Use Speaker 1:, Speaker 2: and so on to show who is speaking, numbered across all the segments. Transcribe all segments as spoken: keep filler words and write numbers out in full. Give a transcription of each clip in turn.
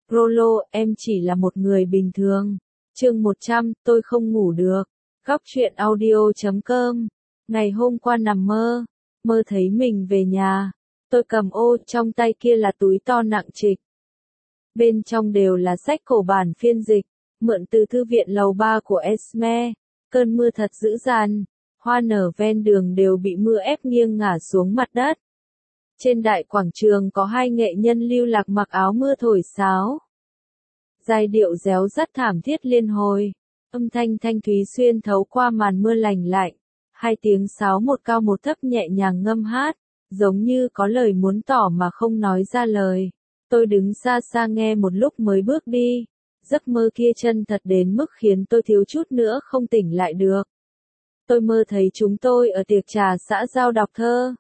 Speaker 1: Rolo, em chỉ là một người bình thường. Chương một trăm, tôi không ngủ được. Góc truyện audio chấm com. Ngày hôm qua nằm mơ, mơ thấy mình về nhà. Tôi cầm ô, trong tay kia là túi to nặng trịch. Bên trong đều là sách cổ bản phiên dịch, mượn từ thư viện lầu ba của Esme. Cơn mưa thật dữ dằn, hoa nở ven đường đều bị mưa ép nghiêng ngả xuống mặt đất. Trên đại quảng trường có hai nghệ nhân lưu lạc mặc áo mưa thổi sáo. Giai điệu réo rắt thảm thiết liên hồi, âm thanh thanh thúy xuyên thấu qua màn mưa lành lạnh. Hai tiếng sáo một cao một thấp nhẹ nhàng ngâm hát, giống như có lời muốn tỏ mà không nói ra lời. Tôi đứng xa xa nghe một lúc mới bước đi. Giấc mơ kia chân thật đến mức khiến tôi thiếu chút nữa không tỉnh lại được. Tôi mơ thấy chúng tôi ở tiệc trà xã giao đọc thơ.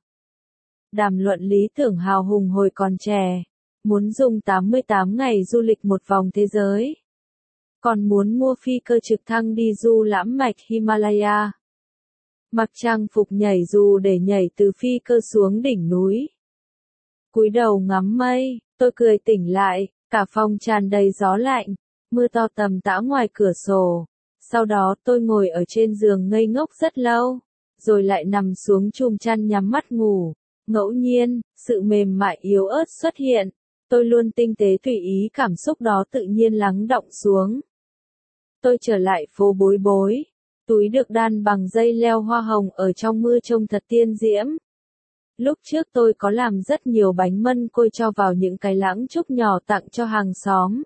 Speaker 1: Đàm luận lý tưởng hào hùng hồi còn trẻ. Muốn dùng tám mươi tám ngày du lịch một vòng thế giới. Còn muốn mua phi cơ trực thăng đi du lãm mạch Himalaya. Mặc trang phục nhảy dù để nhảy từ phi cơ xuống đỉnh núi. Cúi đầu ngắm mây, tôi cười tỉnh lại, cả phòng tràn đầy gió lạnh, mưa to tầm tã ngoài cửa sổ. Sau đó tôi ngồi ở trên giường ngây ngốc rất lâu, rồi lại nằm xuống chùm chăn nhắm mắt ngủ. Ngẫu nhiên, sự mềm mại yếu ớt xuất hiện. Tôi luôn tinh tế tùy ý cảm xúc đó tự nhiên lắng đọng xuống. Tôi trở lại phố Bối Bối. Túi được đan bằng dây leo hoa hồng ở trong mưa trông thật tiên diễm. Lúc trước tôi có làm rất nhiều bánh mân côi cho vào những cái lẵng trúc nhỏ tặng cho hàng xóm.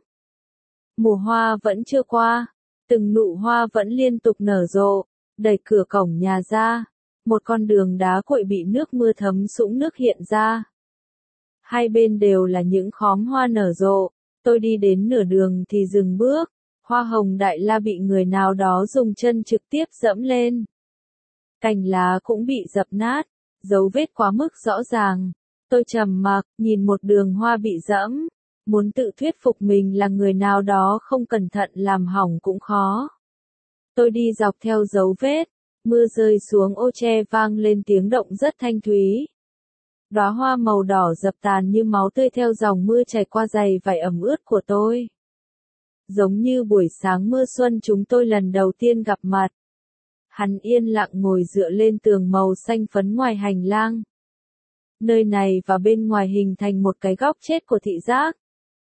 Speaker 1: Mùa hoa vẫn chưa qua, từng nụ hoa vẫn liên tục nở rộ. Đẩy cửa cổng nhà ra, một con đường đá cuội bị nước mưa thấm sũng nước hiện ra. Hai bên đều là những khóm hoa nở rộ. Tôi đi đến nửa đường thì dừng bước. Hoa hồng đại la bị người nào đó dùng chân trực tiếp dẫm lên. Cành lá cũng bị dập nát, dấu vết quá mức rõ ràng. Tôi trầm mặc, nhìn một đường hoa bị dẫm. Muốn tự thuyết phục mình là người nào đó không cẩn thận làm hỏng cũng khó. Tôi đi dọc theo dấu vết. Mưa rơi xuống ô tre vang lên tiếng động rất thanh thúy. Đóa hoa màu đỏ dập tàn như máu tươi theo dòng mưa chảy qua giày vải ẩm ướt của tôi. Giống như buổi sáng mưa xuân chúng tôi lần đầu tiên gặp mặt. Hắn yên lặng ngồi dựa lên tường màu xanh phấn ngoài hành lang. Nơi này và bên ngoài hình thành một cái góc chết của thị giác.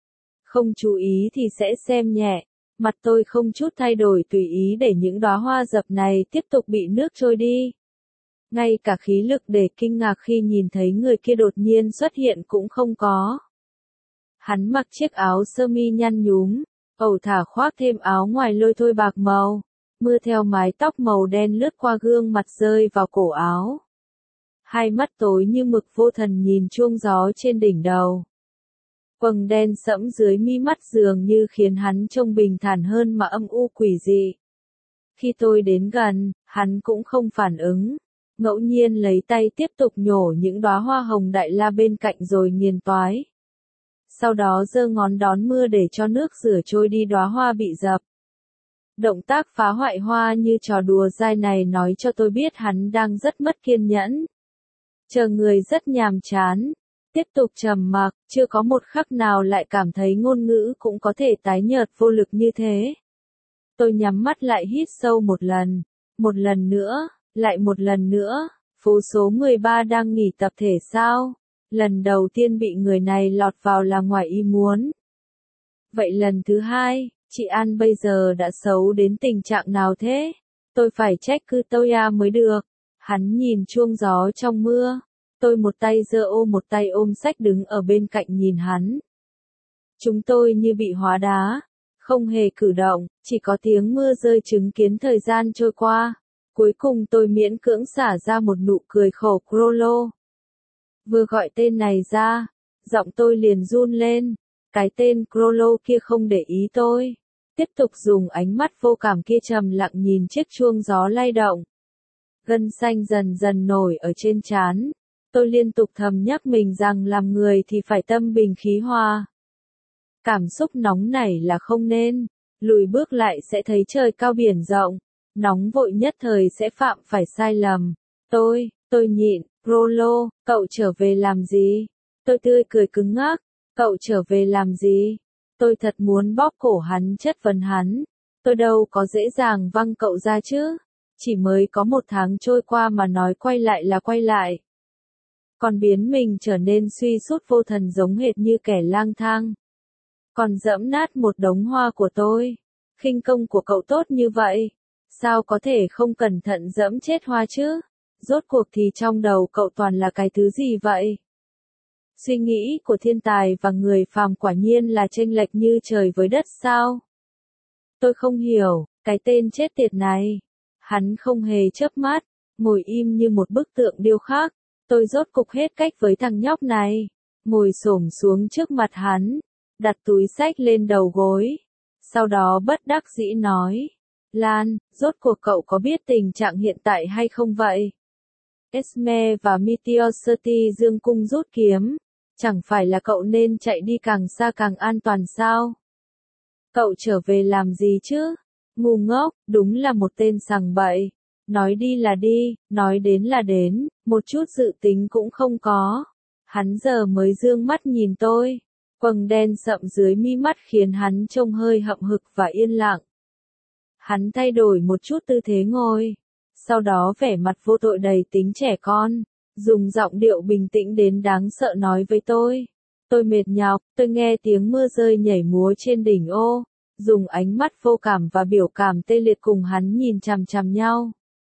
Speaker 1: Không chú ý thì sẽ xem nhẹ. Mặt tôi không chút thay đổi tùy ý để những đóa hoa dập này tiếp tục bị nước trôi đi. Ngay cả khí lực để kinh ngạc khi nhìn thấy người kia đột nhiên xuất hiện cũng không có. Hắn mặc chiếc áo sơ mi nhăn nhúm, ẩu thả khoác thêm áo ngoài lôi thôi bạc màu. Mưa theo mái tóc màu đen lướt qua gương mặt rơi vào cổ áo. Hai mắt tối như mực vô thần nhìn chuông gió trên đỉnh đầu. Quầng đen sẫm dưới mi mắt dường như khiến hắn trông bình thản hơn mà âm u quỷ dị. Khi tôi đến gần, hắn cũng không phản ứng. Ngẫu nhiên lấy tay tiếp tục nhổ những đóa hoa hồng đại la bên cạnh rồi nghiền toái. Sau đó giơ ngón đón mưa để cho nước rửa trôi đi đóa hoa bị dập. Động tác phá hoại hoa như trò đùa dai này nói cho tôi biết hắn đang rất mất kiên nhẫn. Chờ người rất nhàm chán. Tiếp tục trầm mặc, chưa có một khắc nào lại cảm thấy ngôn ngữ cũng có thể tái nhợt vô lực như thế. Tôi nhắm mắt lại hít sâu một lần, một lần nữa, lại một lần nữa. Phố số mười ba đang nghỉ tập thể sao? Lần đầu tiên bị người này lọt vào là ngoài ý muốn. Vậy lần thứ hai, chị An bây giờ đã xấu đến tình trạng nào thế? Tôi phải trách cứ Toya mới được. Hắn nhìn chuông gió trong mưa. Tôi một tay giơ ô một tay ôm sách đứng ở bên cạnh nhìn hắn. Chúng tôi như bị hóa đá. Không hề cử động, chỉ có tiếng mưa rơi chứng kiến thời gian trôi qua. Cuối cùng tôi miễn cưỡng xả ra một nụ cười khổ Rolo. Vừa gọi tên này ra, giọng tôi liền run lên. Cái tên Rolo kia không để ý tôi. Tiếp tục dùng ánh mắt vô cảm kia trầm lặng nhìn chiếc chuông gió lay động. Gân xanh dần dần nổi ở trên trán. Tôi liên tục thầm nhắc mình rằng làm người thì phải tâm bình khí hòa. Cảm xúc nóng nảy là không nên. Lùi bước lại sẽ thấy trời cao biển rộng. Nóng vội nhất thời sẽ phạm phải sai lầm. Tôi, tôi nhịn. Rolo, cậu trở về làm gì? Tôi tươi cười cứng ngắc. Cậu trở về làm gì? Tôi thật muốn bóp cổ hắn chất vấn hắn. Tôi đâu có dễ dàng văng cậu ra chứ. Chỉ mới có một tháng trôi qua mà nói quay lại là quay lại. Còn biến mình trở nên suy sút vô thần giống hệt như kẻ lang thang. Còn dẫm nát một đống hoa của tôi. Khinh công của cậu tốt như vậy. Sao có thể không cẩn thận dẫm chết hoa chứ? Rốt cuộc thì trong đầu cậu toàn là cái thứ gì vậy? Suy nghĩ của thiên tài và người phàm quả nhiên là chênh lệch như trời với đất sao? Tôi không hiểu, cái tên chết tiệt này. Hắn không hề chớp mắt, ngồi im như một bức tượng điêu khắc. Tôi rốt cục hết cách với thằng nhóc này. Ngồi xổm xuống trước mặt hắn, đặt túi xách lên đầu gối. Sau đó bất đắc dĩ nói. Lan, rốt cuộc cậu có biết tình trạng hiện tại hay không vậy? Esme và Meteosity dương cung rút kiếm. Chẳng phải là cậu nên chạy đi càng xa càng an toàn sao? Cậu trở về làm gì chứ? Ngu ngốc, đúng là một tên sằng bậy. Nói đi là đi, nói đến là đến, một chút dự tính cũng không có. Hắn giờ mới dương mắt nhìn tôi. Quầng đen sậm dưới mi mắt khiến hắn trông hơi hậm hực và yên lặng. Hắn thay đổi một chút tư thế ngồi. Sau đó vẻ mặt vô tội đầy tính trẻ con. Dùng giọng điệu bình tĩnh đến đáng sợ nói với tôi. Tôi mệt nhọc, tôi nghe tiếng mưa rơi nhảy múa trên đỉnh ô. Dùng ánh mắt vô cảm và biểu cảm tê liệt cùng hắn nhìn chằm chằm nhau.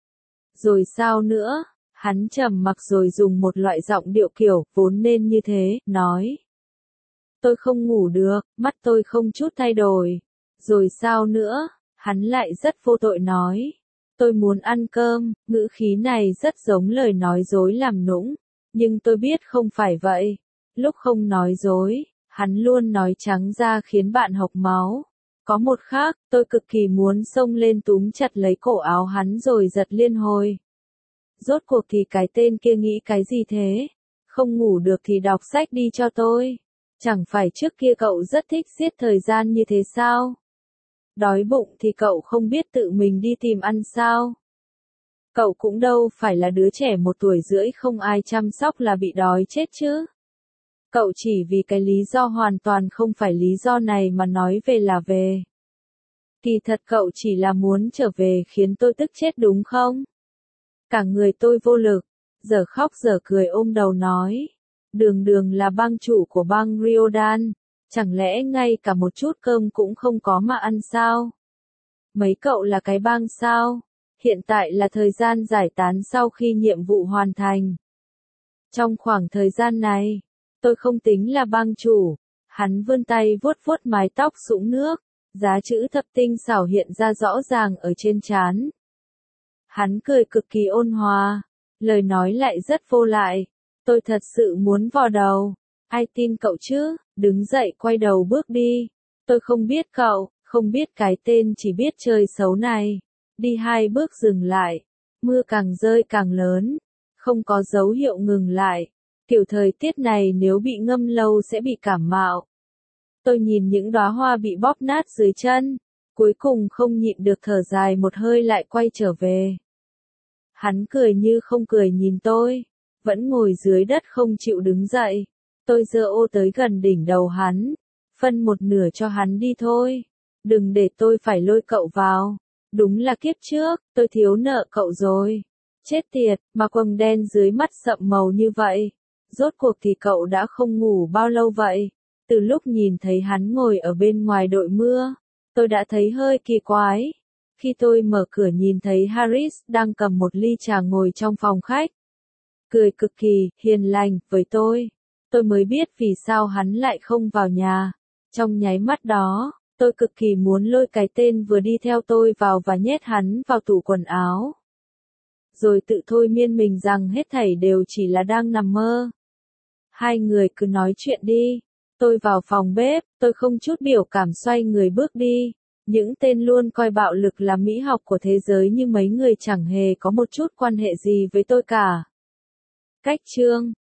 Speaker 1: Rồi sao nữa? Hắn trầm mặc rồi dùng một loại giọng điệu kiểu vốn nên như thế, nói. Tôi không ngủ được, mắt tôi không chút thay đổi. Rồi sao nữa? Hắn lại rất vô tội nói. Tôi muốn ăn cơm, ngữ khí này rất giống lời nói dối làm nũng. Nhưng tôi biết không phải vậy. Lúc không nói dối, hắn luôn nói trắng ra khiến bạn hộc máu. Có một khác, tôi cực kỳ muốn xông lên túm chặt lấy cổ áo hắn rồi giật liên hồi. Rốt cuộc thì cái tên kia nghĩ cái gì thế? Không ngủ được thì đọc sách đi cho tôi. Chẳng phải trước kia cậu rất thích giết thời gian như thế sao? Đói bụng thì cậu không biết tự mình đi tìm ăn sao? Cậu cũng đâu phải là đứa trẻ một tuổi rưỡi không ai chăm sóc là bị đói chết chứ. Cậu chỉ vì cái lý do hoàn toàn không phải lý do này mà nói về là về. Kỳ thật cậu chỉ là muốn trở về khiến tôi tức chết đúng không? Cả người tôi vô lực, giờ khóc giờ cười ôm đầu nói. Đường đường là bang chủ của bang Riodan, chẳng lẽ ngay cả một chút cơm cũng không có mà ăn sao? Mấy cậu là cái bang sao? Hiện tại là thời gian giải tán sau khi nhiệm vụ hoàn thành. Trong khoảng thời gian này, tôi không tính là bang chủ. Hắn vươn tay vuốt vuốt mái tóc sũng nước, giá chữ thập tinh xảo hiện ra rõ ràng ở trên trán. Hắn cười cực kỳ ôn hòa, lời nói lại rất vô lại. Tôi thật sự muốn vò đầu. Ai tin cậu chứ? Đứng dậy quay đầu bước đi. Tôi không biết cậu, không biết cái tên chỉ biết chơi xấu này. Đi hai bước dừng lại. Mưa càng rơi càng lớn. Không có dấu hiệu ngừng lại. Kiểu thời tiết này nếu bị ngâm lâu sẽ bị cảm mạo. Tôi nhìn những đóa hoa bị bóp nát dưới chân. Cuối cùng không nhịn được thở dài một hơi lại quay trở về. Hắn cười như không cười nhìn tôi. Vẫn ngồi dưới đất không chịu đứng dậy. Tôi giơ ô tới gần đỉnh đầu hắn. Phân một nửa cho hắn đi thôi. Đừng để tôi phải lôi cậu vào. Đúng là kiếp trước, tôi thiếu nợ cậu rồi. Chết tiệt, mà quầng đen dưới mắt sậm màu như vậy. Rốt cuộc thì cậu đã không ngủ bao lâu vậy? Từ lúc nhìn thấy hắn ngồi ở bên ngoài đội mưa, tôi đã thấy hơi kỳ quái. Khi tôi mở cửa nhìn thấy Harris đang cầm một ly trà ngồi trong phòng khách. Cười cực kỳ, hiền lành, với tôi. Tôi mới biết vì sao hắn lại không vào nhà. Trong nháy mắt đó, tôi cực kỳ muốn lôi cái tên vừa đi theo tôi vào và nhét hắn vào tủ quần áo. Rồi tự thôi miên mình rằng hết thảy đều chỉ là đang nằm mơ. Hai người cứ nói chuyện đi. Tôi vào phòng bếp, tôi không chút biểu cảm xoay người bước đi. Những tên luôn coi bạo lực là mỹ học của thế giới như mấy người chẳng hề có một chút quan hệ gì với tôi cả. Cách chương